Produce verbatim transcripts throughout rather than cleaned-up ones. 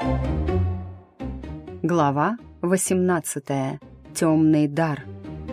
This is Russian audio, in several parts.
Глава восемнадцатая. Темный дар.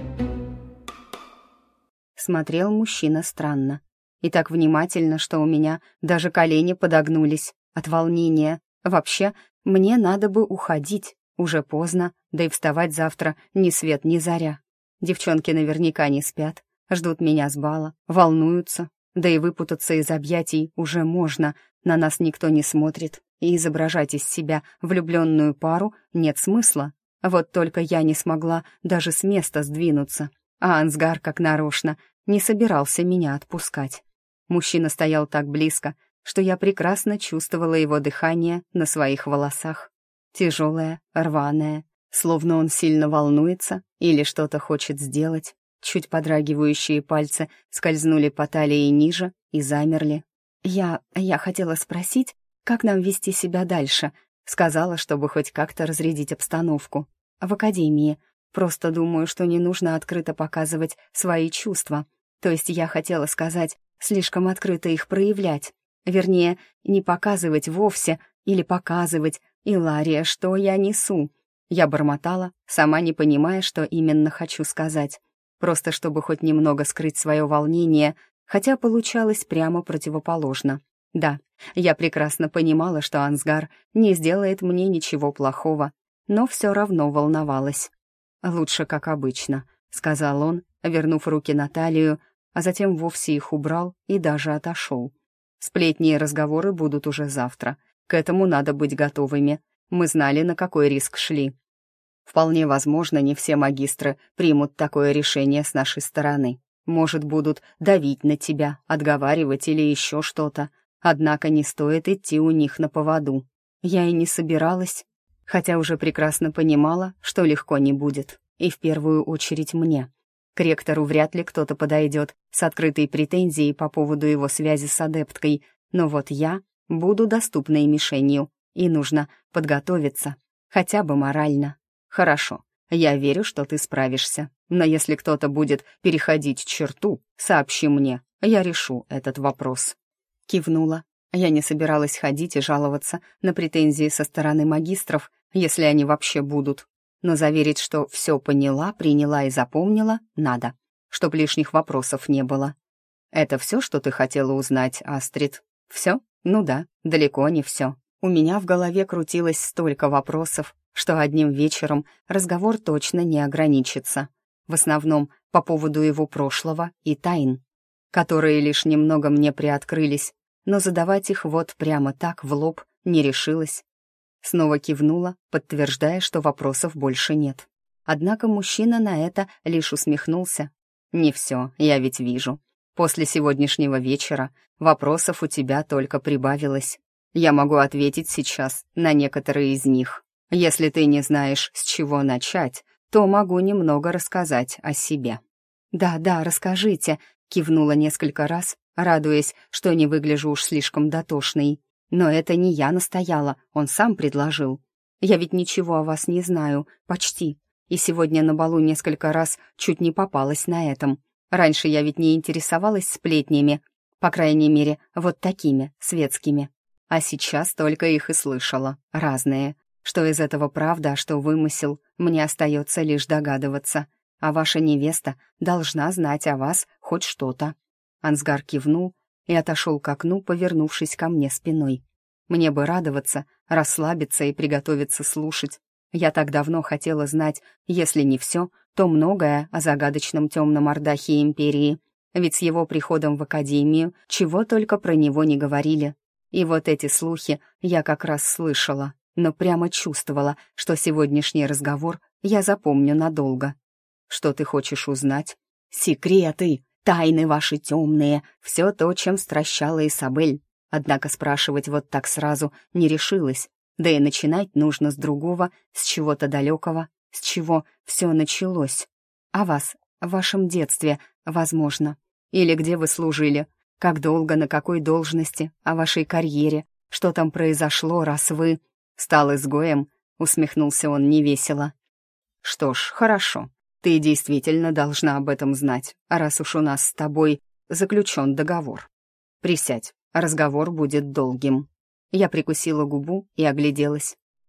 Смотрел мужчина странно. И так внимательно, что у меня даже колени подогнулись от волнения. Вообще, мне надо бы уходить. Уже поздно, да и вставать завтра ни свет ни заря. Девчонки наверняка не спят, ждут меня с бала, волнуются. Да и выпутаться из объятий уже можно, на нас никто не смотрит. И изображать из себя влюбленную пару нет смысла. Вот только я не смогла даже с места сдвинуться, а Ансгар, как нарочно, не собирался меня отпускать. Мужчина стоял так близко, что я прекрасно чувствовала его дыхание на своих волосах. Тяжелое, рваное, словно он сильно волнуется или что-то хочет сделать. Чуть подрагивающие пальцы скользнули по талии ниже и замерли. «Я... я хотела спросить, как нам вести себя дальше?» Сказала, чтобы хоть как-то разрядить обстановку. «В академии. Просто думаю, что не нужно открыто показывать свои чувства. То есть я хотела сказать, слишком открыто их проявлять. Вернее, не показывать вовсе или показывать. Илария, что я несу?» Я бормотала, сама не понимая, что именно хочу сказать. Просто чтобы хоть немного скрыть свое волнение, хотя получалось прямо противоположно. Да, я прекрасно понимала, что Ансгар не сделает мне ничего плохого, но все равно волновалась. «Лучше, как обычно», — сказал он, вернув руки на талию, а затем вовсе их убрал и даже отошел. «Сплетни и разговоры будут уже завтра. К этому надо быть готовыми. Мы знали, на какой риск шли. Вполне возможно, не все магистры примут такое решение с нашей стороны. Может, будут давить на тебя, отговаривать или еще что-то. Однако не стоит идти у них на поводу. Я и не собиралась, хотя уже прекрасно понимала, что легко не будет. И в первую очередь мне. К ректору вряд ли кто-то подойдет с открытой претензией по поводу его связи с адепткой, но вот я буду доступной мишенью, и нужно подготовиться, хотя бы морально. «Хорошо, я верю, что ты справишься, но если кто-то будет переходить черту, сообщи мне, я решу этот вопрос». Кивнула. Я не собиралась ходить и жаловаться на претензии со стороны магистров, если они вообще будут. Но заверить, что все поняла, приняла и запомнила, надо, чтоб лишних вопросов не было. «Это все, что ты хотела узнать, Астрид?» «Все? Ну да, далеко не все. У меня в голове крутилось столько вопросов, что одним вечером разговор точно не ограничится. В основном по поводу его прошлого и тайн, которые лишь немного мне приоткрылись, но задавать их вот прямо так в лоб не решилась. Снова кивнула, подтверждая, что вопросов больше нет. Однако мужчина на это лишь усмехнулся. «Не все, я ведь вижу. После сегодняшнего вечера вопросов у тебя только прибавилось. Я могу ответить сейчас на некоторые из них. Если ты не знаешь, с чего начать, то могу немного рассказать о себе». «Да, да, расскажите», — кивнула несколько раз, радуясь, что не выгляжу уж слишком дотошной. «Но это не я настояла, он сам предложил. Я ведь ничего о вас не знаю, почти. И сегодня на балу несколько раз чуть не попалась на этом. Раньше я ведь не интересовалась сплетнями, по крайней мере, вот такими, светскими. А сейчас только их и слышала, разные. Что из этого правда, а что вымысел, мне остается лишь догадываться. А ваша невеста должна знать о вас хоть что-то». Ансгар кивнул и отошел к окну, повернувшись ко мне спиной. Мне бы радоваться, расслабиться и приготовиться слушать. Я так давно хотела знать, если не все, то многое о загадочном темном Ардахе Империи. Ведь с его приходом в Академию чего только про него не говорили. И вот эти слухи я как раз слышала, но прямо чувствовала, что сегодняшний разговор я запомню надолго. «Что ты хочешь узнать?» «Секреты, тайны ваши темные, все то, чем стращала Исабель». Однако спрашивать вот так сразу не решилась, да и начинать нужно с другого, с чего-то далекого, с чего все началось. «О вас, в вашем детстве, возможно. Или где вы служили, как долго, на какой должности, о вашей карьере, что там произошло, раз вы...» «Стал изгоем?» — усмехнулся он невесело. «Что ж, хорошо. Ты действительно должна об этом знать, раз уж у нас с тобой заключен договор. Присядь, разговор будет долгим». Я прикусила губу и огляделась.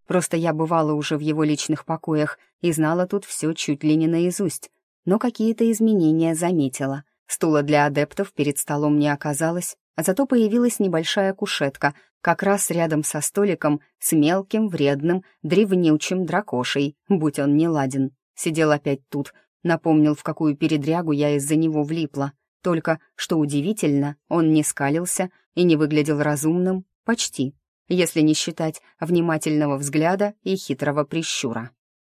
Просто я бывала уже в его личных покоях и знала тут все чуть ли не наизусть. Но какие-то изменения заметила. Стула для адептов перед столом не оказалось, а зато появилась небольшая кушетка, как раз рядом со столиком с мелким, вредным, древнючим дракошей, будь он не ладен. Сидел опять тут, напомнил, в какую передрягу я из-за него влипла. Только, что удивительно, он не скалился и не выглядел разумным, почти, если не считать внимательного взгляда и хитрого прищура.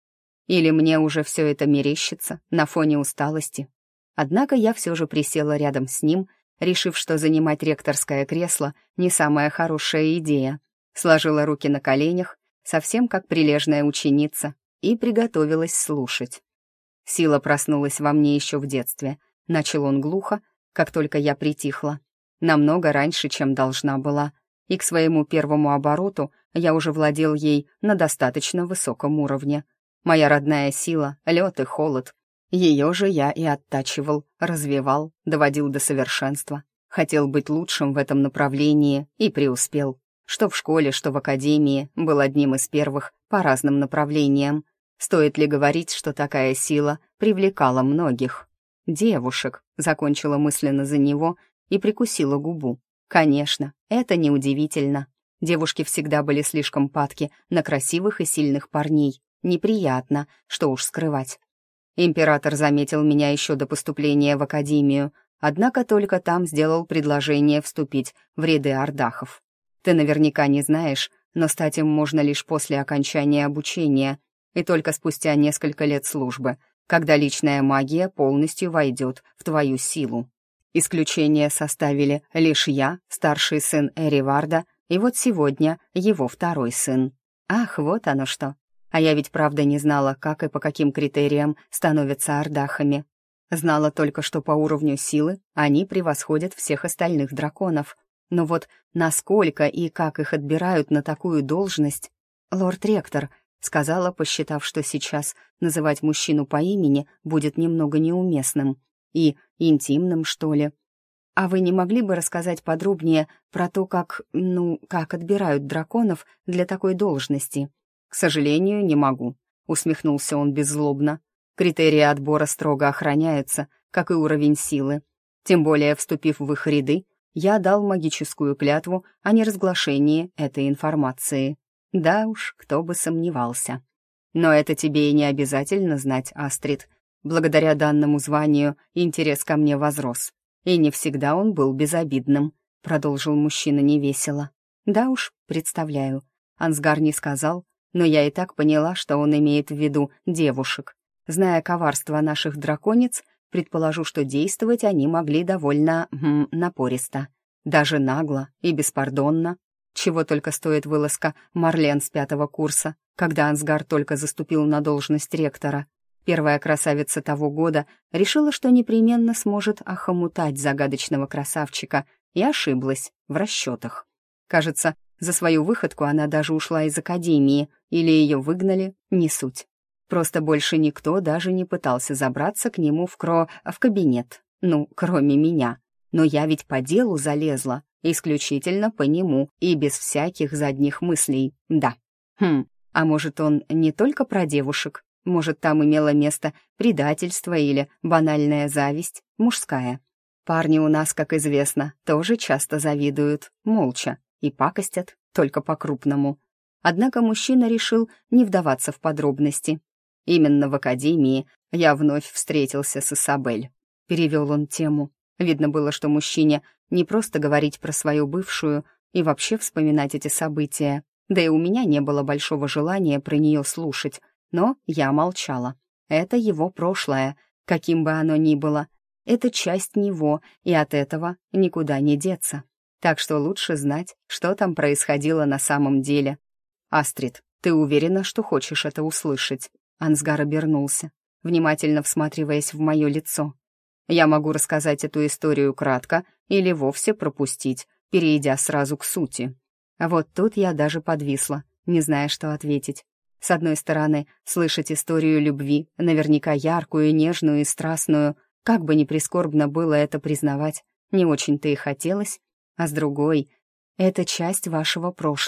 Или мне уже все это мерещится на фоне усталости. Однако я все же присела рядом с ним, решив, что занимать ректорское кресло не самая хорошая идея. Сложила руки на коленях, совсем как прилежная ученица, и приготовилась слушать. Сила проснулась во мне еще в детстве. Начал он глухо, как только я притихла. Намного раньше, чем должна была. И к своему первому обороту я уже владел ей на достаточно высоком уровне. Моя родная сила — лед и холод. Ее же я и оттачивал, развивал, доводил до совершенства. Хотел быть лучшим в этом направлении и преуспел. Что в школе, что в академии, был одним из первых по разным направлениям. Стоит ли говорить, что такая сила привлекала многих? «Девушек», — закончила мысленно за него и прикусила губу. Конечно, это неудивительно. Девушки всегда были слишком падки на красивых и сильных парней. Неприятно, что уж скрывать. Император заметил меня еще до поступления в академию, однако только там сделал предложение вступить в ряды ардахов. Ты наверняка не знаешь, но стать им можно лишь после окончания обучения и только спустя несколько лет службы, когда личная магия полностью войдет в твою силу. Исключение составили лишь я, старший сын Эриварда, и вот сегодня его второй сын. Ах, вот оно что. А я ведь правда не знала, как и по каким критериям становятся ардахами. Знала только, что по уровню силы они превосходят всех остальных драконов. Но вот насколько и как их отбирают на такую должность... «Лорд-ректор», — сказала, посчитав, что сейчас называть мужчину по имени будет немного неуместным и интимным, что ли. «А вы не могли бы рассказать подробнее про то, как, ну, как отбирают драконов для такой должности?» «К сожалению, не могу», — усмехнулся он беззлобно. «Критерии отбора строго охраняются, как и уровень силы. Тем более, вступив в их ряды, я дал магическую клятву о неразглашении этой информации. Да уж, кто бы сомневался. Но это тебе и не обязательно знать, Астрид. Благодаря данному званию интерес ко мне возрос. И не всегда он был безобидным», — продолжил мужчина невесело. «Да уж, представляю. Ансгар не сказал, но я и так поняла, что он имеет в виду девушек. Зная коварство наших драконец, предположу, что действовать они могли довольно м, напористо. Даже нагло и беспардонно. Чего только стоит вылазка Марлен с пятого курса, когда Ансгар только заступил на должность ректора. Первая красавица того года решила, что непременно сможет охомутать загадочного красавчика, и ошиблась в расчетах. Кажется, за свою выходку она даже ушла из академии, или ее выгнали, не суть. Просто больше никто даже не пытался забраться к нему в кро... в кабинет. Ну, кроме меня. Но я ведь по делу залезла, исключительно по нему и без всяких задних мыслей, да. Хм, а может, он не только про девушек? Может, там имело место предательство или банальная зависть, мужская? Парни у нас, как известно, тоже часто завидуют, молча, и пакостят, только по-крупному. Однако мужчина решил не вдаваться в подробности. Именно в академии я вновь встретился с Исабель. Перевел он тему. Видно было, что мужчине не просто говорить про свою бывшую и вообще вспоминать эти события. Да и у меня не было большого желания про нее слушать, но я молчала. Это его прошлое, каким бы оно ни было. Это часть него, и от этого никуда не деться. Так что лучше знать, что там происходило на самом деле. «Астрид, ты уверена, что хочешь это услышать?» Ансгар обернулся, внимательно всматриваясь в мое лицо. «Я могу рассказать эту историю кратко или вовсе пропустить, перейдя сразу к сути». А вот тут я даже подвисла, не зная, что ответить. С одной стороны, слышать историю любви, наверняка яркую, нежную и страстную, как бы ни прискорбно было это признавать, не очень-то и хотелось. А с другой, это часть вашего прошлого,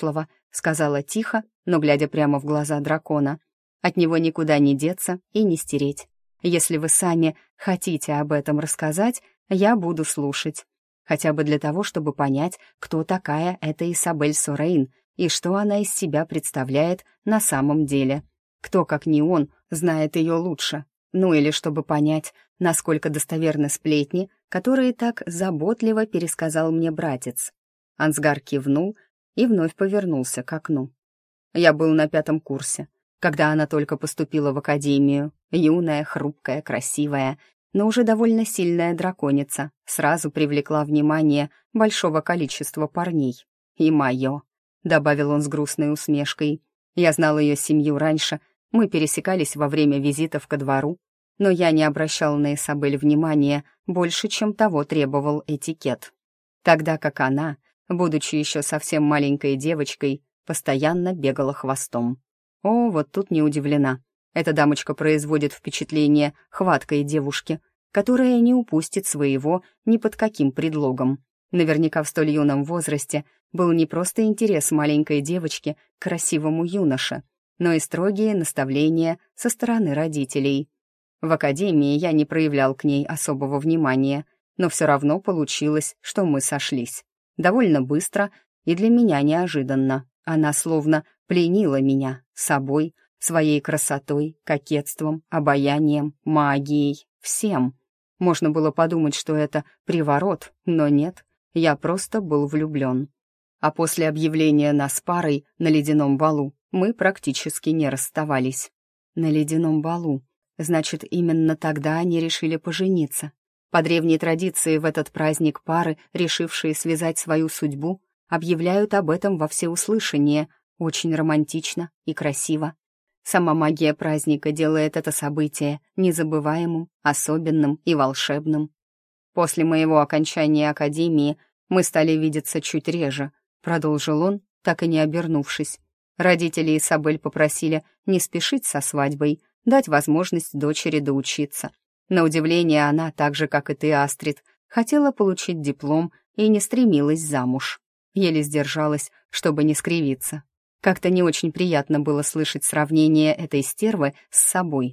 — сказала тихо, но глядя прямо в глаза дракона. «От него никуда не деться и не стереть. Если вы сами хотите об этом рассказать, я буду слушать. Хотя бы для того, чтобы понять, кто такая эта Исабель Сорейн и что она из себя представляет на самом деле. Кто, как не он, знает ее лучше. Ну или чтобы понять, насколько достоверны сплетни, которые так заботливо пересказал мне братец». Ансгар кивнул и вновь повернулся к окну. «Я был на пятом курсе, когда она только поступила в академию. Юная, хрупкая, красивая, но уже довольно сильная драконица сразу привлекла внимание большого количества парней. И мое», — добавил он с грустной усмешкой. «Я знал ее семью раньше, мы пересекались во время визитов ко двору, но я не обращал на Исабель внимания больше, чем того требовал этикет. Тогда как она, будучи еще совсем маленькой девочкой, постоянно бегала хвостом. О, вот тут не удивлена. Эта дамочка производит впечатление хваткой девушки, которая не упустит своего ни под каким предлогом. Наверняка в столь юном возрасте был не просто интерес маленькой девочки к красивому юноше, но и строгие наставления со стороны родителей. В академии я не проявлял к ней особого внимания, но все равно получилось, что мы сошлись. Довольно быстро и для меня неожиданно. Она словно пленила меня собой, своей красотой, кокетством, обаянием, магией, всем. Можно было подумать, что это приворот, но нет, я просто был влюблен. А после объявления нас парой на ледяном балу мы практически не расставались. На ледяном балу. Значит, именно тогда они решили пожениться. По древней традиции в этот праздник пары, решившие связать свою судьбу, объявляют об этом во всеуслышание. Очень романтично и красиво. Сама магия праздника делает это событие незабываемым, особенным и волшебным. После моего окончания академии мы стали видеться чуть реже, продолжил он, так и не обернувшись. Родители Исабель попросили не спешить со свадьбой, дать возможность дочери доучиться. На удивление она, так же, как и ты, Астрид, хотела получить диплом и не стремилась замуж. Еле сдержалась, чтобы не скривиться. Как-то не очень приятно было слышать сравнение этой стервы с собой.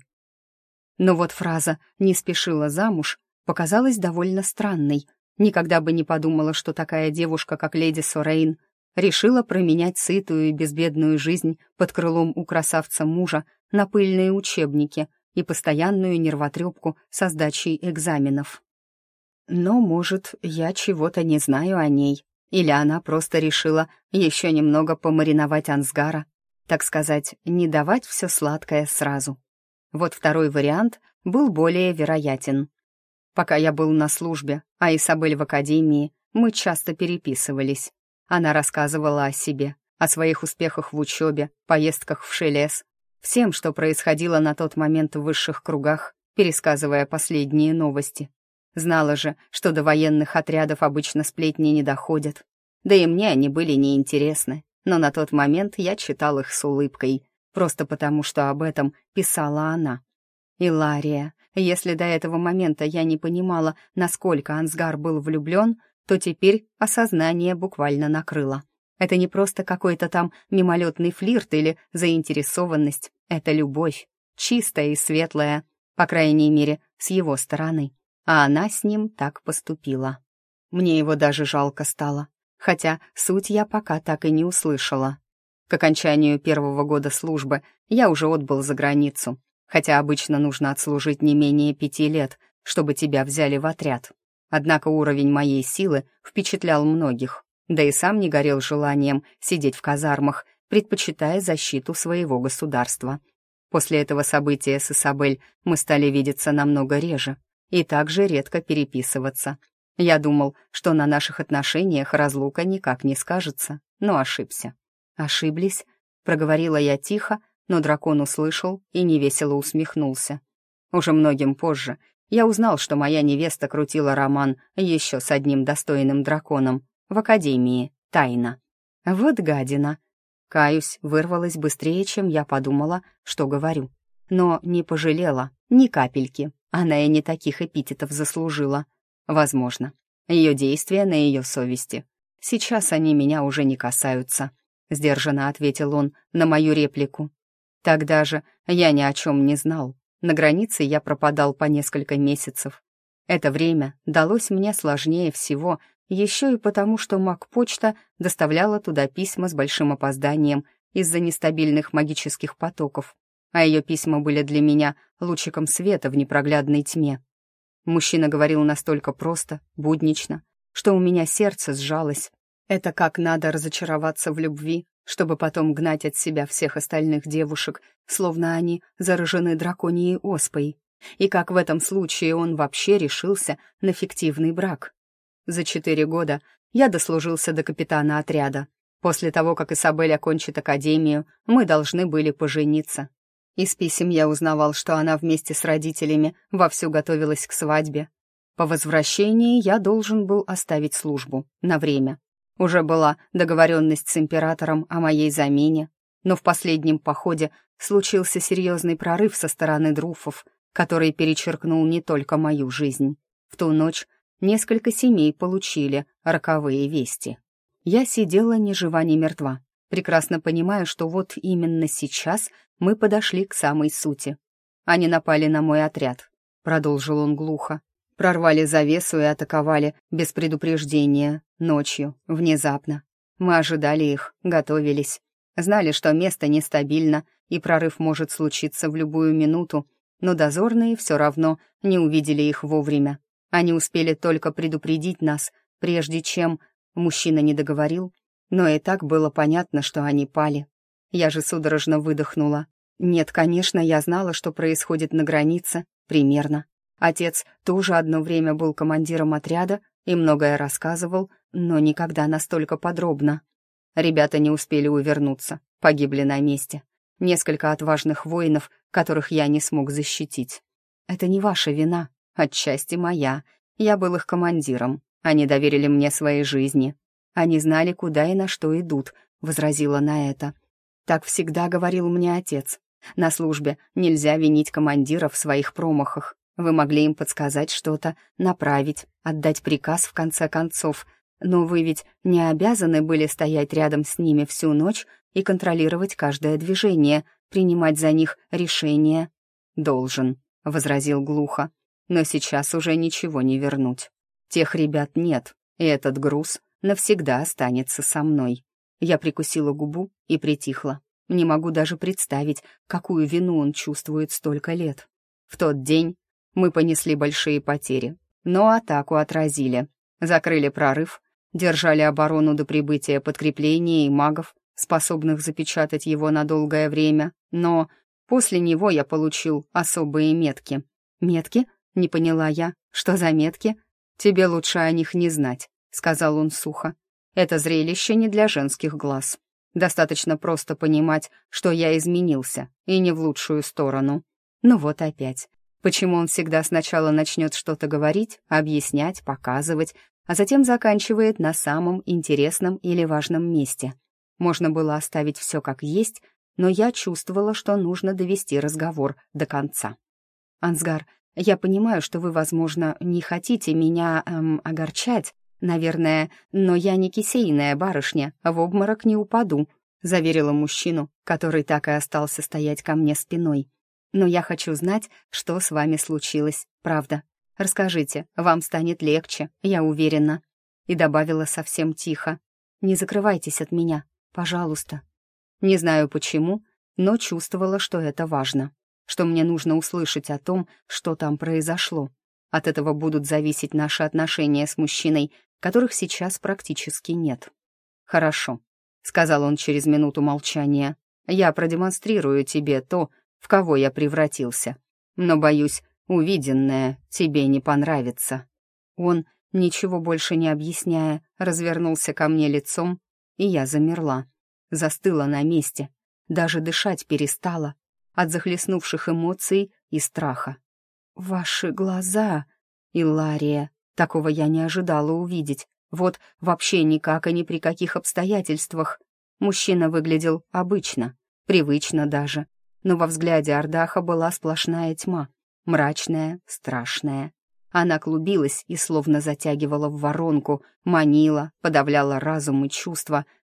Но вот фраза «не спешила замуж» показалась довольно странной. Никогда бы не подумала, что такая девушка, как леди Сорейн, решила променять сытую и безбедную жизнь под крылом у красавца мужа на пыльные учебники и постоянную нервотрепку со сдачей экзаменов. Но, может, я чего-то не знаю о ней, или она просто решила еще немного помариновать Ансгара, так сказать, не давать все сладкое сразу. Вот второй вариант был более вероятен. Пока я был на службе, а Исабель в академии, мы часто переписывались. Она рассказывала о себе, о своих успехах в учебе, поездках в Шелес, всем, что происходило на тот момент в высших кругах, пересказывая последние новости. Знала же, что до военных отрядов обычно сплетни не доходят. Да и мне они были неинтересны, но на тот момент я читал их с улыбкой, просто потому что об этом писала она. Илария, если до этого момента я не понимала, насколько Ансгар был влюблен, то теперь осознание буквально накрыло. Это не просто какой-то там мимолетный флирт или заинтересованность, это любовь, чистая и светлая, по крайней мере, с его стороны. А она с ним так поступила. Мне его даже жалко стало, хотя суть я пока так и не услышала. К окончанию первого года службы я уже отбыл за границу, хотя обычно нужно отслужить не менее пяти лет, чтобы тебя взяли в отряд. Однако уровень моей силы впечатлял многих, да и сам не горел желанием сидеть в казармах, предпочитая защиту своего государства. После этого события с Исабель мы стали видеться намного реже и также редко переписываться. Я думал, что на наших отношениях разлука никак не скажется, но ошибся. «Ошиблись?» — проговорила я тихо, но дракон услышал и невесело усмехнулся. Уже многим позже я узнал, что моя невеста крутила роман еще с одним достойным драконом в академии, тайно. Вот гадина. Каюсь, вырвалась быстрее, чем я подумала, что говорю. Но не пожалела, ни капельки. Она и не таких эпитетов заслужила. Возможно, ее действия на ее совести. Сейчас они меня уже не касаются. — сдержанно ответил он на мою реплику. «Тогда же я ни о чем не знал. На границе я пропадал по несколько месяцев. Это время далось мне сложнее всего, еще и потому, что Макпочта доставляла туда письма с большим опозданием из-за нестабильных магических потоков, а ее письма были для меня лучиком света в непроглядной тьме. Мужчина говорил настолько просто, буднично, что у меня сердце сжалось. Это как надо разочароваться в любви, чтобы потом гнать от себя всех остальных девушек, словно они заражены драконией оспой. И как в этом случае он вообще решился на фиктивный брак. За четыре года я дослужился до капитана отряда. После того, как Исабель окончит академию, мы должны были пожениться. Из писем я узнавал, что она вместе с родителями вовсю готовилась к свадьбе. По возвращении я должен был оставить службу на время. Уже была договоренность с императором о моей замене, но в последнем походе случился серьезный прорыв со стороны друфов, который перечеркнул не только мою жизнь. В ту ночь несколько семей получили роковые вести. Я сидела ни жива, ни мертва, прекрасно понимая, что вот именно сейчас мы подошли к самой сути. Они напали на мой отряд, продолжил он глухо. Прорвали завесу и атаковали без предупреждения, ночью, внезапно. Мы ожидали их, готовились. Знали, что место нестабильно, и прорыв может случиться в любую минуту, но дозорные все равно не увидели их вовремя. Они успели только предупредить нас, прежде чем... Мужчина не договорил, но и так было понятно, что они пали. Я же судорожно выдохнула. Нет, конечно, я знала, что происходит на границе, примерно. Отец тоже одно время был командиром отряда и многое рассказывал, но никогда настолько подробно. Ребята не успели увернуться, погибли на месте. Несколько отважных воинов, которых я не смог защитить. Это не ваша вина, отчасти моя. Я был их командиром. Они доверили мне свои жизни. Они знали, куда и на что идут, возразила на это. Так всегда говорил мне отец. На службе нельзя винить командира в своих промахах. Вы могли им подсказать что-то, направить, отдать приказ в конце концов. Но вы ведь не обязаны были стоять рядом с ними всю ночь и контролировать каждое движение, принимать за них решения. «Должен», — возразил глухо. «Но сейчас уже ничего не вернуть. Тех ребят нет, и этот груз навсегда останется со мной». Я прикусила губу и притихла. Не могу даже представить, какую вину он чувствует столько лет. В тот день мы понесли большие потери, но атаку отразили. Закрыли прорыв, держали оборону до прибытия подкрепления и магов, способных запечатать его на долгое время, но после него я получил особые метки. «Метки?» — не поняла я. «Что за метки?» «Тебе лучше о них не знать», — сказал он сухо. «Это зрелище не для женских глаз. Достаточно просто понимать, что я изменился, и не в лучшую сторону». Ну вот опять. Почему он всегда сначала начнет что-то говорить, объяснять, показывать, а затем заканчивает на самом интересном или важном месте? Можно было оставить все как есть, но я чувствовала, что нужно довести разговор до конца. «Ансгар, я понимаю, что вы, возможно, не хотите меня эм, огорчать, наверное, но я не кисейная барышня, в обморок не упаду», заверила мужчину, который так и остался стоять ко мне спиной. «Но я хочу знать, что с вами случилось, правда. Расскажите, вам станет легче, я уверена». И добавила совсем тихо. «Не закрывайтесь от меня, пожалуйста». Не знаю почему, но чувствовала, что это важно, что мне нужно услышать о том, что там произошло. От этого будут зависеть наши отношения с мужчиной, которых сейчас практически нет. «Хорошо», — сказал он через минуту молчания. «Я продемонстрирую тебе то, в кого я превратился. Но, боюсь, увиденное тебе не понравится». Он, ничего больше не объясняя, развернулся ко мне лицом, и я замерла. Застыла на месте, даже дышать перестала от захлестнувших эмоций и страха. «Ваши глаза, Иллария, такого я не ожидала увидеть. Вот вообще никак и ни при каких обстоятельствах». Мужчина выглядел обычно, привычно даже, но во взгляде Ардаха была сплошная тьма, мрачная, страшная. Она клубилась и словно затягивала в воронку, манила, подавляла разум и чувства,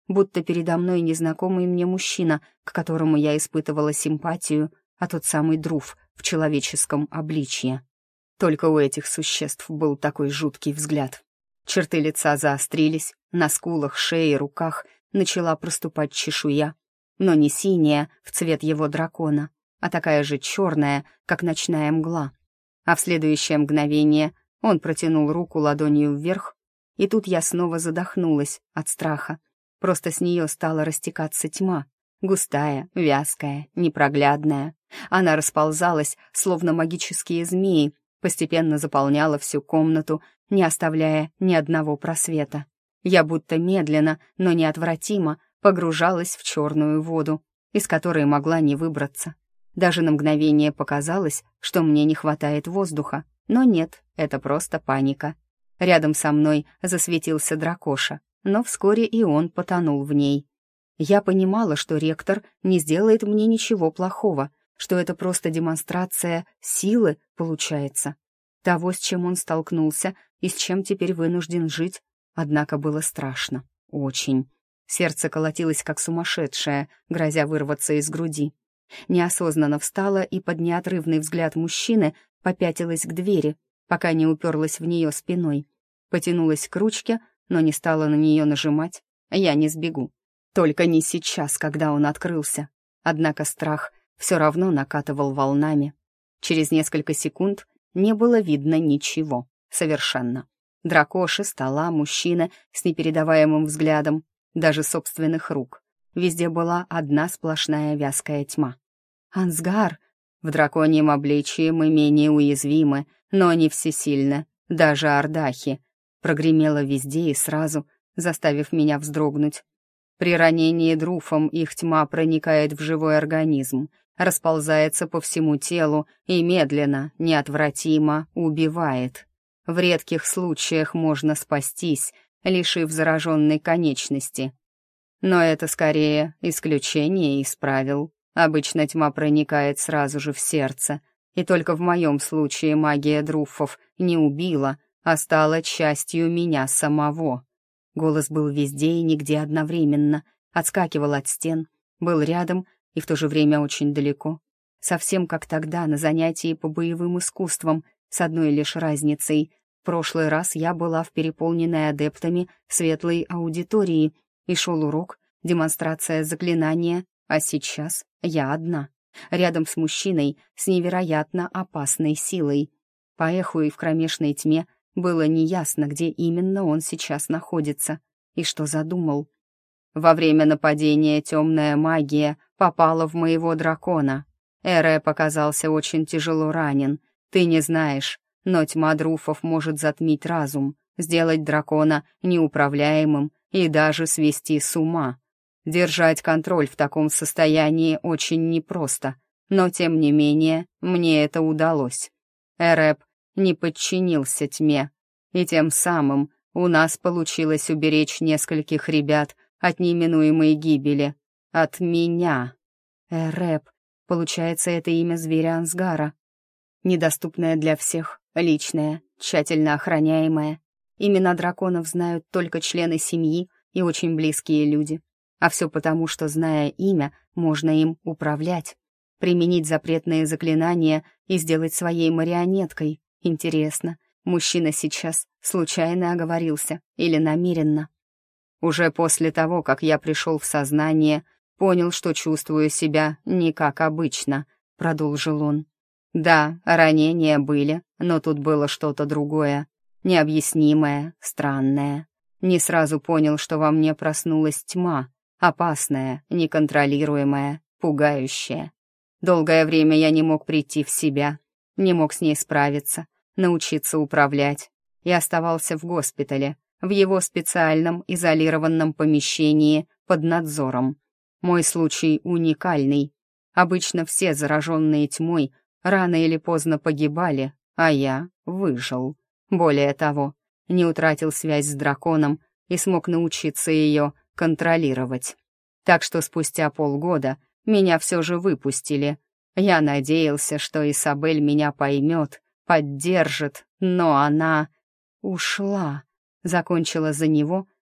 будто передо мной незнакомый мне мужчина, к которому я испытывала симпатию, а тот самый Друф в человеческом обличье. Только у этих существ был такой жуткий взгляд. Черты лица заострились, на скулах, шее и руках начала проступать чешуя, но не синяя в цвет его дракона, а такая же черная, как ночная мгла. А в следующее мгновение он протянул руку ладонью вверх, и тут я снова задохнулась от страха. Просто с нее стала растекаться тьма, густая, вязкая, непроглядная. Она расползалась, словно магические змеи, постепенно заполняла всю комнату, не оставляя ни одного просвета. Я будто медленно, но неотвратимо погружалась в черную воду, из которой могла не выбраться. Даже на мгновение показалось, что мне не хватает воздуха, но нет, это просто паника. Рядом со мной засветился дракоша, но вскоре и он потонул в ней. Я понимала, что ректор не сделает мне ничего плохого, что это просто демонстрация силы, получается. Того, с чем он столкнулся и с чем теперь вынужден жить, однако было страшно. Очень. Сердце колотилось как сумасшедшее, грозя вырваться из груди. Неосознанно встала и под неотрывный взгляд мужчины попятилась к двери, пока не уперлась в нее спиной. Потянулась к ручке, но не стала на нее нажимать. Я не сбегу. Только не сейчас, когда он открылся. Однако страх все равно накатывал волнами. Через несколько секунд не было видно ничего. Совершенно. Дракоши, стола, мужчина с непередаваемым взглядом, даже собственных рук. Везде была одна сплошная вязкая тьма. «Ансгар!» В драконьем обличии мы менее уязвимы, но не всесильны. Даже Ардахи. Прогремело везде и сразу, заставив меня вздрогнуть. При ранении друфом их тьма проникает в живой организм, расползается по всему телу и медленно, неотвратимо убивает. В редких случаях можно спастись, лишив зараженной конечности. Но это скорее исключение из правил. Обычно тьма проникает сразу же в сердце, и только в моем случае магия друфов не убила, а стала частью меня самого. Голос был везде и нигде одновременно, отскакивал от стен, был рядом и в то же время очень далеко. Совсем как тогда на занятии по боевым искусствам, с одной лишь разницей. В прошлый раз я была в переполненной адептами светлой аудитории, и шел урок, демонстрация заклинания, а сейчас я одна, рядом с мужчиной с невероятно опасной силой. По эху и в кромешной тьме было неясно, где именно он сейчас находится и что задумал. Во время нападения темная магия попала в моего дракона. Эреп оказался очень тяжело ранен. Ты не знаешь, но тьма друфов может затмить разум, сделать дракона неуправляемым и даже свести с ума. Держать контроль в таком состоянии очень непросто, но тем не менее мне это удалось. Эреп не подчинился тьме, и тем самым у нас получилось уберечь нескольких ребят от неминуемой гибели. От меня. Эреп. Получается, это имя зверя Ансгара. Недоступное для всех, личное, тщательно охраняемое. Имена драконов знают только члены семьи и очень близкие люди. А все потому, что, зная имя, можно им управлять. Применить запретные заклинания и сделать своей марионеткой. Интересно, мужчина сейчас случайно оговорился или намеренно? Уже после того, как я пришел в сознание, понял, что чувствую себя не как обычно, продолжил он. Да, ранения были, но тут было что-то другое, необъяснимое, странное. Не сразу понял, что во мне проснулась тьма, опасная, неконтролируемая, пугающая. Долгое время я не мог прийти в себя, не мог с ней справиться, научиться управлять, и оставался в госпитале, в его специальном изолированном помещении под надзором. Мой случай уникальный. Обычно все зараженные тьмой рано или поздно погибали, а я выжил. Более того, не утратил связь с драконом и смог научиться ее контролировать. Так что спустя полгода меня все же выпустили. Я надеялся, что Исабель меня поймет, поддержит, но она ушла, закончила за него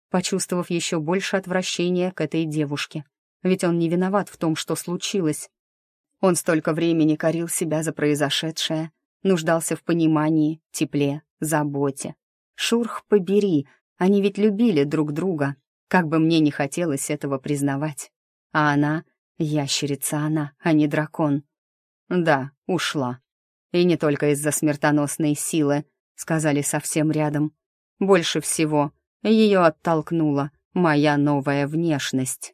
почувствовав еще больше отвращения к этой девушке. Ведь он не виноват в том, что случилось. Он столько времени корил себя за произошедшее, нуждался в понимании, тепле, заботе. Шурх побери, они ведь любили друг друга, как бы мне не хотелось этого признавать. А она, ящерица она, а не дракон. Да, ушла. И не только из-за смертоносной силы, сказали совсем рядом. Больше всего ее оттолкнула моя новая внешность.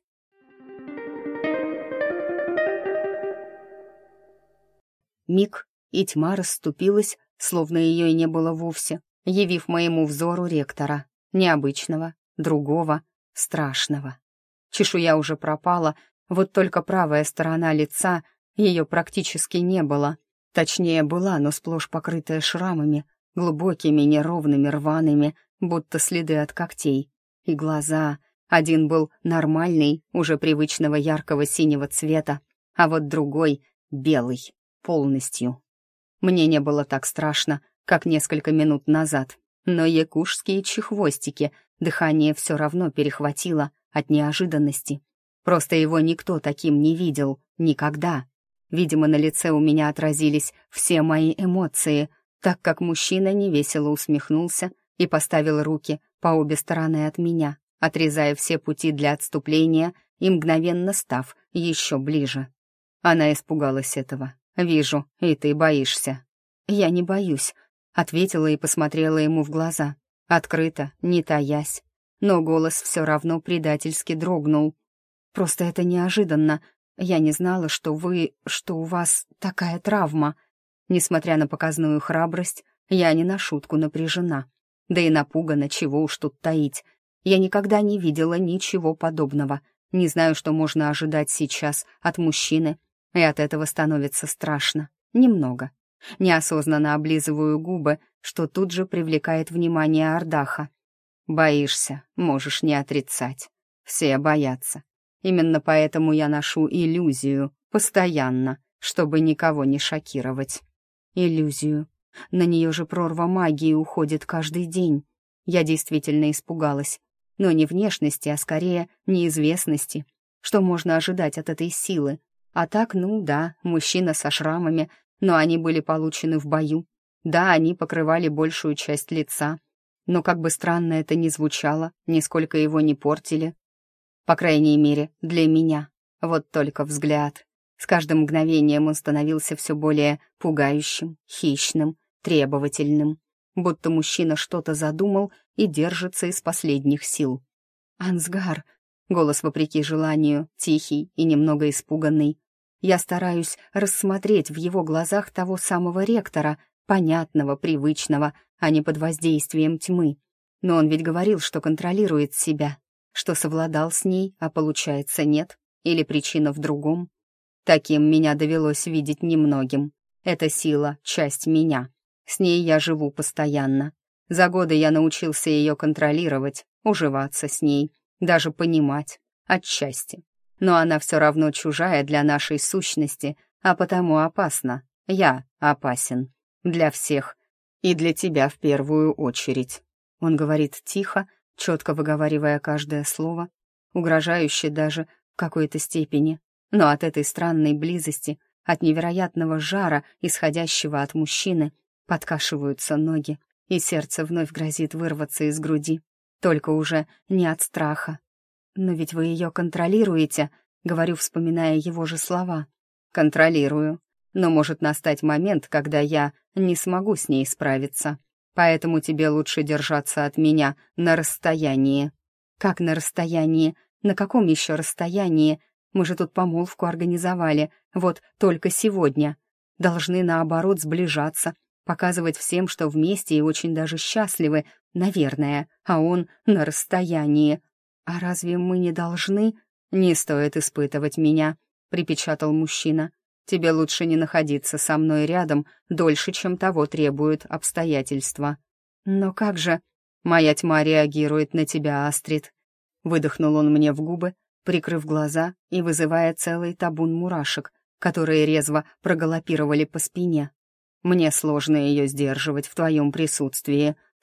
Миг, и тьма расступилась, словно ее и не было вовсе, явив моему взору ректора, необычного, другого, страшного. Чешуя уже пропала, вот только правая сторона лица, ее практически не было. Точнее, была, но сплошь покрытая шрамами, глубокими, неровными, рваными, будто следы от когтей. И глаза. Один был нормальный, уже привычного яркого синего цвета, а вот другой — белый, полностью. Мне не было так страшно, как несколько минут назад, но якушские чехвостики дыхание все равно перехватило от неожиданности. Просто его никто таким не видел, никогда. Видимо, на лице у меня отразились все мои эмоции, так как мужчина невесело усмехнулся и поставил руки по обе стороны от меня, отрезая все пути для отступления и мгновенно став еще ближе. Она испугалась этого. «Вижу, и ты боишься». «Я не боюсь», — ответила и посмотрела ему в глаза, открыто, не таясь. Но голос все равно предательски дрогнул. «Просто это неожиданно. Я не знала, что вы... что у вас такая травма». Несмотря на показную храбрость, я не на шутку напряжена. Да и напугана, чего уж тут таить. Я никогда не видела ничего подобного. Не знаю, что можно ожидать сейчас от мужчины, и от этого становится страшно. Немного. Неосознанно облизываю губы, что тут же привлекает внимание Ардаха. «Боишься, можешь не отрицать. Все боятся. Именно поэтому я ношу иллюзию, постоянно, чтобы никого не шокировать». Иллюзию. На нее же прорва магии уходит каждый день. Я действительно испугалась. Но не внешности, а скорее неизвестности. Что можно ожидать от этой силы? А так, ну да, мужчина со шрамами, но они были получены в бою. Да, они покрывали большую часть лица. Но как бы странно это ни звучало, нисколько его не портили. По крайней мере, для меня. Вот только взгляд. С каждым мгновением он становился все более пугающим, хищным, требовательным. Будто мужчина что-то задумал и держится из последних сил. «Ансгар!» — голос вопреки желанию, тихий и немного испуганный. Я стараюсь рассмотреть в его глазах того самого ректора, понятного, привычного, а не под воздействием тьмы. Но он ведь говорил, что контролирует себя, что совладал с ней, а получается нет, или причина в другом. Таким меня довелось видеть немногим. Эта сила — часть меня. С ней я живу постоянно. За годы я научился ее контролировать, уживаться с ней, даже понимать, отчасти. Но она все равно чужая для нашей сущности, а потому опасна. Я опасен. Для всех. И для тебя в первую очередь. Он говорит тихо, четко выговаривая каждое слово, угрожающе даже в какой-то степени. Но от этой странной близости, от невероятного жара, исходящего от мужчины, подкашиваются ноги, и сердце вновь грозит вырваться из груди. Только уже не от страха. «Но ведь вы ее контролируете», — говорю, вспоминая его же слова. «Контролирую. Но может настать момент, когда я не смогу с ней справиться. Поэтому тебе лучше держаться от меня на расстоянии». «Как на расстоянии? На каком еще расстоянии? Мы же тут помолвку организовали, вот только сегодня. Должны, наоборот, сближаться, показывать всем, что вместе и очень даже счастливы, наверное, а он на расстоянии. А разве мы не должны?» «Не стоит испытывать меня», — припечатал мужчина. «Тебе лучше не находиться со мной рядом дольше, чем того требуют обстоятельства». «Но как же...» «Моя тьма реагирует на тебя, Астрид». Выдохнул он мне в губы, прикрыв глаза и вызывая целый табун мурашек, которые резво прогалопировали по спине. «Мне сложно ее сдерживать в твоем присутствии.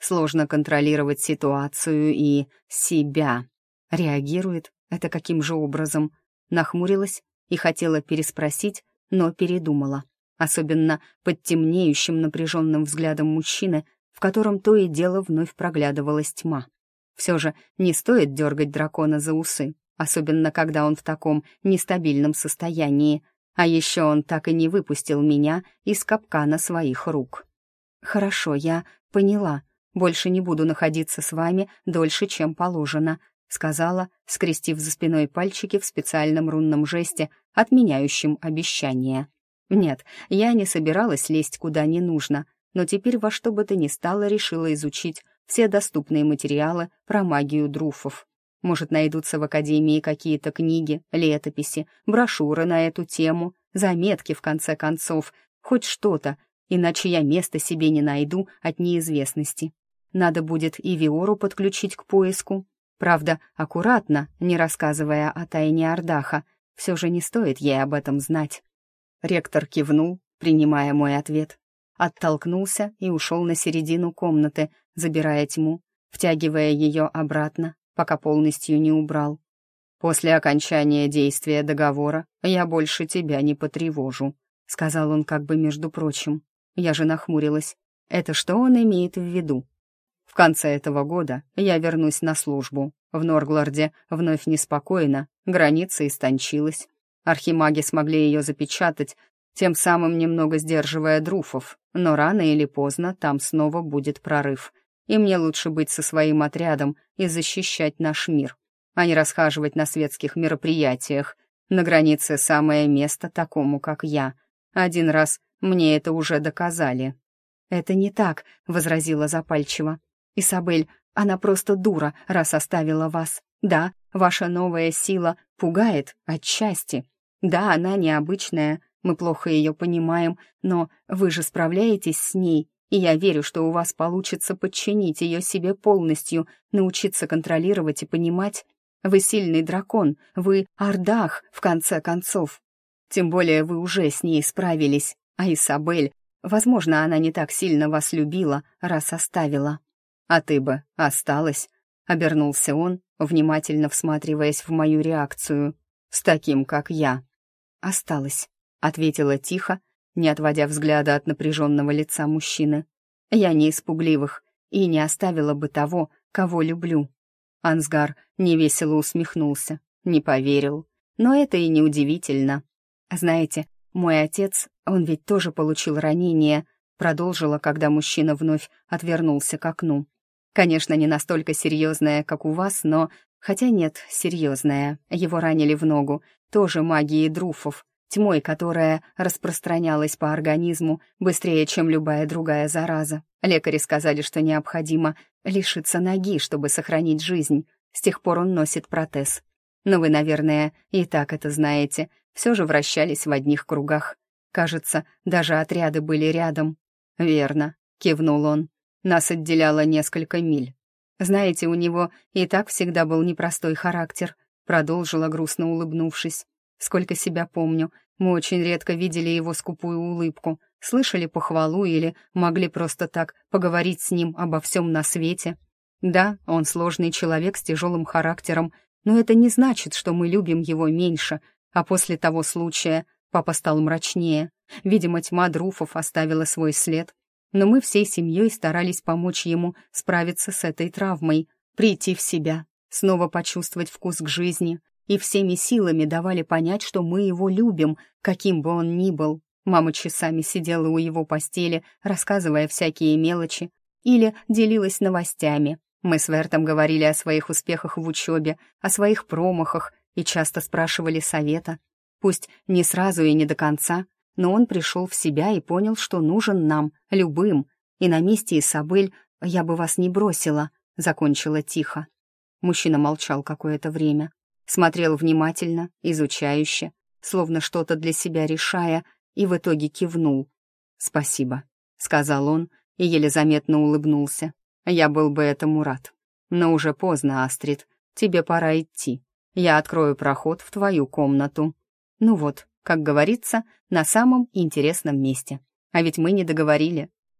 сложно контролировать ситуацию и себя. Реагирует? Это каким же образом? Нахмурилась и хотела переспросить, но передумала. Особенно под темнеющим напряженным взглядом мужчины, в котором то и дело вновь проглядывалась тьма. Все же не стоит дергать дракона за усы, особенно когда он в таком нестабильном состоянии, а еще он так и не выпустил меня из капкана своих рук. «Хорошо, я поняла. Больше не буду находиться с вами дольше, чем положено», сказала, скрестив за спиной пальчики в специальном рунном жесте, отменяющем обещание. Нет, я не собиралась лезть куда не нужно, но теперь во что бы то ни стало решила изучить все доступные материалы про магию друфов. Может, найдутся в Академии какие-то книги, летописи, брошюры на эту тему, заметки, в конце концов, хоть что-то, иначе я места себе не найду от неизвестности. Надо будет и Виору подключить к поиску. Правда, аккуратно, не рассказывая о тайне Ардаха, все же не стоит ей об этом знать. Ректор кивнул, принимая мой ответ, оттолкнулся и ушел на середину комнаты, забирая тьму, втягивая ее обратно, пока полностью не убрал. «После окончания действия договора я больше тебя не потревожу», — сказал он как бы между прочим. Я же нахмурилась. Это что он имеет в виду? «В конце этого года я вернусь на службу. В Норгларде вновь неспокойно, граница истончилась. Архимаги смогли ее запечатать, тем самым немного сдерживая друфов, но рано или поздно там снова будет прорыв. И мне лучше быть со своим отрядом и защищать наш мир, а не расхаживать на светских мероприятиях. На границе самое место такому, как я. Один раз мне это уже доказали». «Это не так», — возразила запальчиво. «Исабель, она просто дура, раз оставила вас. Да, ваша новая сила пугает отчасти. Да, она необычная, мы плохо ее понимаем, но вы же справляетесь с ней, и я верю, что у вас получится подчинить ее себе полностью, научиться контролировать и понимать. Вы сильный дракон, вы Ардах, в конце концов. Тем более вы уже с ней справились, а Исабель, возможно, она не так сильно вас любила, раз оставила». «А ты бы осталась?» — обернулся он, внимательно всматриваясь в мою реакцию. «С таким, как я». «Осталась», — ответила тихо, не отводя взгляда от напряженного лица мужчины. «Я не из пугливых и не оставила бы того, кого люблю». Ансгар невесело усмехнулся, не поверил. Но это и не удивительно. «Знаете, мой отец, он ведь тоже получил ранение», продолжила, когда мужчина вновь отвернулся к окну. «Конечно, не настолько серьезное, как у вас, но... Хотя нет, серьезное. Его ранили в ногу, тоже магией друфов, тьмой, которая распространялась по организму быстрее, чем любая другая зараза. Лекари сказали, что необходимо лишиться ноги, чтобы сохранить жизнь. С тех пор он носит протез. Но вы, наверное, и так это знаете. Все же вращались в одних кругах. Кажется, даже отряды были рядом». «Верно», — кивнул он. «Нас отделяло несколько миль. Знаете, у него и так всегда был непростой характер», — продолжила, грустно улыбнувшись. «Сколько себя помню, мы очень редко видели его скупую улыбку, слышали похвалу или могли просто так поговорить с ним обо всем на свете. Да, он сложный человек с тяжелым характером, но это не значит, что мы любим его меньше, а после того случая папа стал мрачнее. Видимо, тьма друфов оставила свой след, но мы всей семьей старались помочь ему справиться с этой травмой, прийти в себя, снова почувствовать вкус к жизни, и всеми силами давали понять, что мы его любим, каким бы он ни был. Мама часами сидела у его постели, рассказывая всякие мелочи, или делилась новостями. Мы с Вертом говорили о своих успехах в учебе, о своих промахах и часто спрашивали совета. Пусть не сразу и не до конца, но он пришел в себя и понял, что нужен нам, любым, и на месте Исабель я бы вас не бросила», — закончила тихо. Мужчина молчал какое-то время, смотрел внимательно, изучающе, словно что-то для себя решая, и в итоге кивнул. «Спасибо», — сказал он и еле заметно улыбнулся. «Я был бы этому рад. Но уже поздно, Астрид, тебе пора идти. Я открою проход в твою комнату». Ну вот, как говорится, на самом интересном месте. А ведь мы не договорили.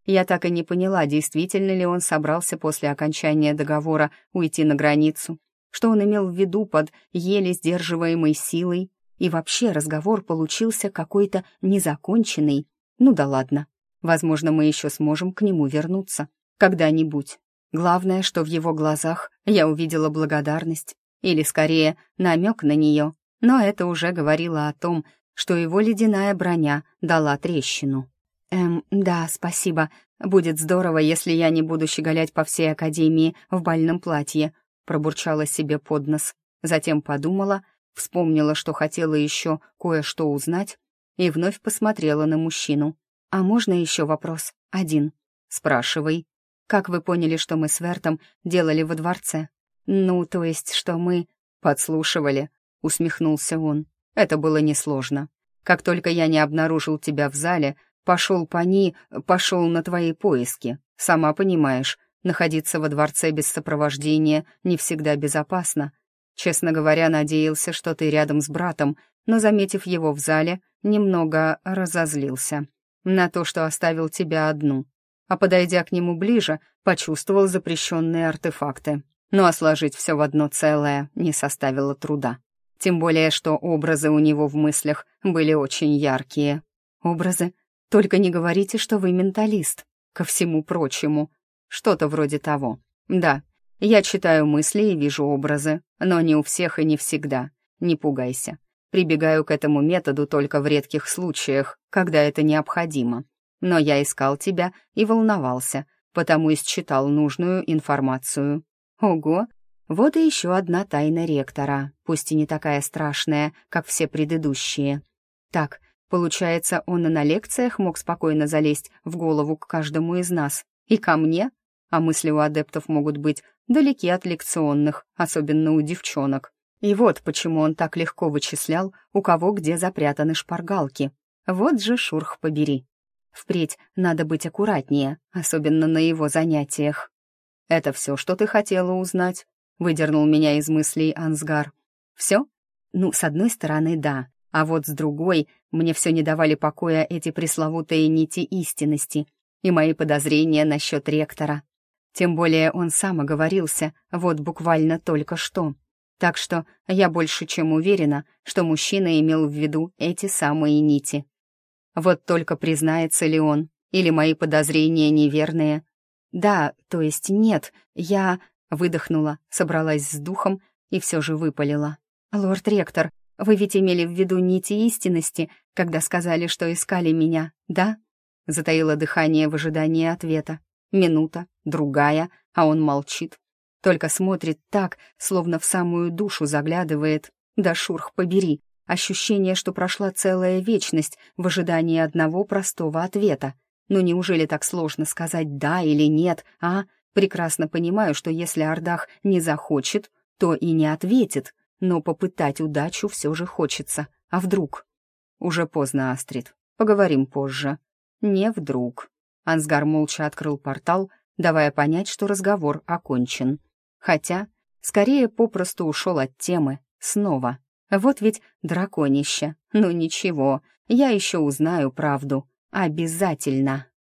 Я так и не поняла, действительно ли он собрался после окончания договора уйти на границу, что он имел в виду под еле сдерживаемой силой, и вообще разговор получился какой-то незаконченный. Ну да ладно, возможно, мы еще сможем к нему вернуться когда-нибудь. Главное, что в его глазах я увидела благодарность, или скорее намек на нее, но это уже говорило о том, что его ледяная броня дала трещину. «Эм, да, спасибо. Будет здорово, если я не буду щеголять по всей академии в бальном платье», пробурчала себе под нос. Затем подумала, вспомнила, что хотела еще кое-что узнать, и вновь посмотрела на мужчину. «А можно еще вопрос? Один?» «Спрашивай». «Как вы поняли, что мы с Вертом делали во дворце?» «Ну, то есть, что мы...» «Подслушивали», — усмехнулся он. «Это было несложно. Как только я не обнаружил тебя в зале, пошел по ней, пошел на твои поиски. Сама понимаешь, находиться во дворце без сопровождения не всегда безопасно. Честно говоря, надеялся, что ты рядом с братом, но, заметив его в зале, немного разозлился на то, что оставил тебя одну. А подойдя к нему ближе, почувствовал запрещенные артефакты. Ну а сложить все в одно целое не составило труда. Тем более, что образы у него в мыслях были очень яркие. Образы? Только не говорите, что вы менталист. Ко всему прочему. Что-то вроде того. Да, я читаю мысли и вижу образы, но не у всех и не всегда. Не пугайся. Прибегаю к этому методу только в редких случаях, когда это необходимо. Но я искал тебя и волновался, потому и считал нужную информацию. Ого! Вот и еще одна тайна ректора, пусть и не такая страшная, как все предыдущие. Так, получается, он и на лекциях мог спокойно залезть в голову к каждому из нас. И ко мне? А мысли у адептов могут быть далеки от лекционных, особенно у девчонок. И вот почему он так легко вычислял, у кого где запрятаны шпаргалки. Вот же шурх побери. Впредь надо быть аккуратнее, особенно на его занятиях. «Это все, что ты хотела узнать?» — выдернул меня из мыслей Ансгар. «Все? Ну, с одной стороны, да, а вот с другой мне все не давали покоя эти пресловутые нити истинности и мои подозрения насчет ректора. Тем более он сам оговорился, вот буквально только что. Так что я больше чем уверена, что мужчина имел в виду эти самые нити. Вот только признается ли он, или мои подозрения неверные?» «Да, то есть нет, я...» Выдохнула, собралась с духом и все же выпалила. «Лорд-ректор, вы ведь имели в виду нити истинности, когда сказали, что искали меня, да?» Затаила дыхание в ожидании ответа. Минута, другая, а он молчит. Только смотрит так, словно в самую душу заглядывает. Да шурх побери, ощущение, что прошла целая вечность в ожидании одного простого ответа. Ну неужели так сложно сказать «да» или «нет», а? Прекрасно понимаю, что если Ардах не захочет, то и не ответит, но попытать удачу все же хочется. А вдруг? Уже поздно, Астрид. Поговорим позже. Не вдруг. Ансгар молча открыл портал, давая понять, что разговор окончен. Хотя, скорее, попросту ушел от темы. Снова. Вот ведь драконище. Ну ничего, я еще узнаю правду. Обязательно.